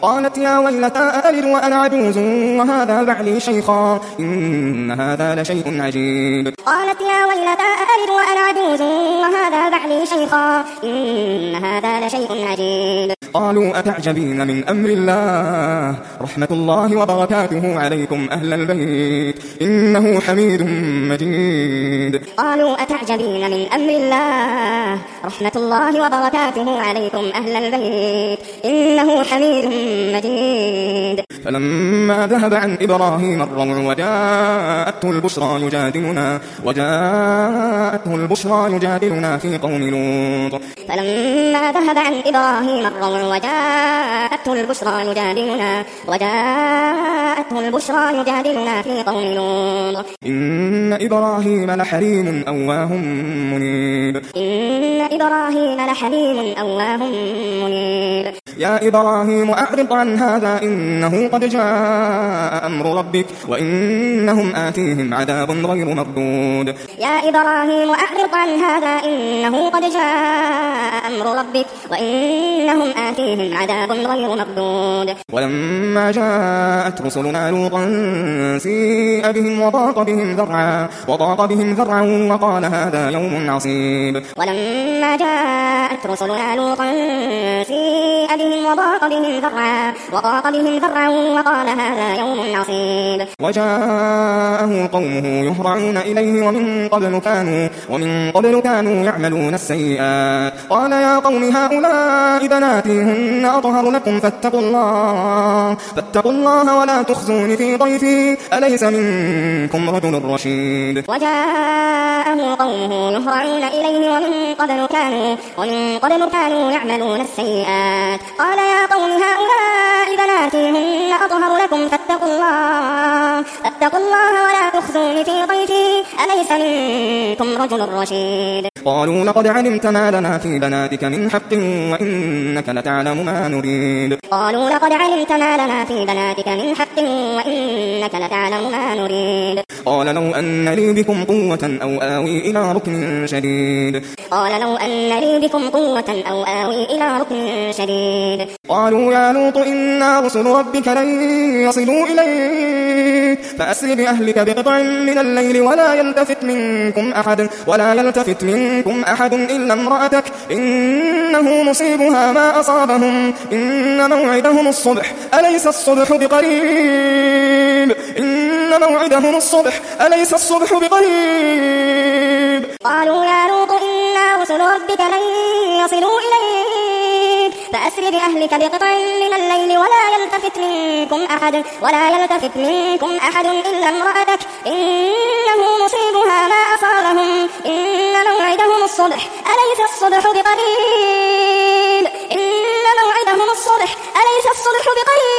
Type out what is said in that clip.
قالت يا ويلتى أألد وأنا عجوز وهذا بعلي شيخا إن هذا لشيء عجيب. قالت يا ويلتى أألد وأنا عجوز وهذا بعلي شيخا إن هذا لشيء عجيب. قالوا أتعجبين من أمر الله رحمة الله وبركاته عليكم أهل البيت إنه حميد مجيد. قالوا أتعجبين من أمر الله رحمة الله وبركاته عليكم أهل البيت إنه حميد مجيد. فلما ذهب عن إبراهيم الروع وجاءته البشرى يجادلنا في قوم لوط. فلما ذهب عن إبراهيم الروع وجاءته البشرى يجادلنا في قوم لوط. إن إبراهيم لحليم أواه منيب. يا إبراهيم أعرض عن هذا إنه قد جاء أمر ربك وإنهم آتيهم عذاب غير مردود. يا إبراهيم أعرض عن هذا إنه قد جاء أمر ربك وإنهم آتيهم عذاب غير مردود. ولما جاءت رسلنا لوطا سيء بهم وضاق بهم ذرعا وقال هذا يوم عصيب. ولما جاءت رسلنا لوطا سيء بهم وضاق بهم ذرعا وقال هذا يوم عصيب. وجاءه قومه يهرعون إليه ومن قبل كانوا يعملون السيئات. قال يا قوم هؤلاء بناتي هن أطهر لكم فاتقوا الله ولا تخزون في ضيفي أليس منكم رجل رشيد. وجاءه قومه يهرعون إليه ومن قبل كانوا يعملون السيئات. قال يا قوم هؤلاء بناتي هن أطهر لكم فاتقوا الله ولا تخزون في ضيفي أليس منكم رجل رشيد. قالوا لقد علمت ما لنا في بناتك من حق وإنك لتعلم ما نريد. قال لو أن لي بكم قوة أو آوي إلى ركن شديد. قالوا يا لوط إنا رسل ربك لن يصلوا إليك فأسر بأهلك بقطع من الليل ولا يلتفت منكم أحد إلا امرأتك إنه مصيبها ما أصابهم إن موعدهم الصبح أليس الصبح بقريب. قالوا يا لوط إنا رسل ربك لن يصلوا إليك فأسر بأهلك بقطع من الليل ولا يلتفت منكم أحد إلا امرأتك إنه مصيبها ما أصابهم إن موعدهم الصبح أليس الصبح بقريب.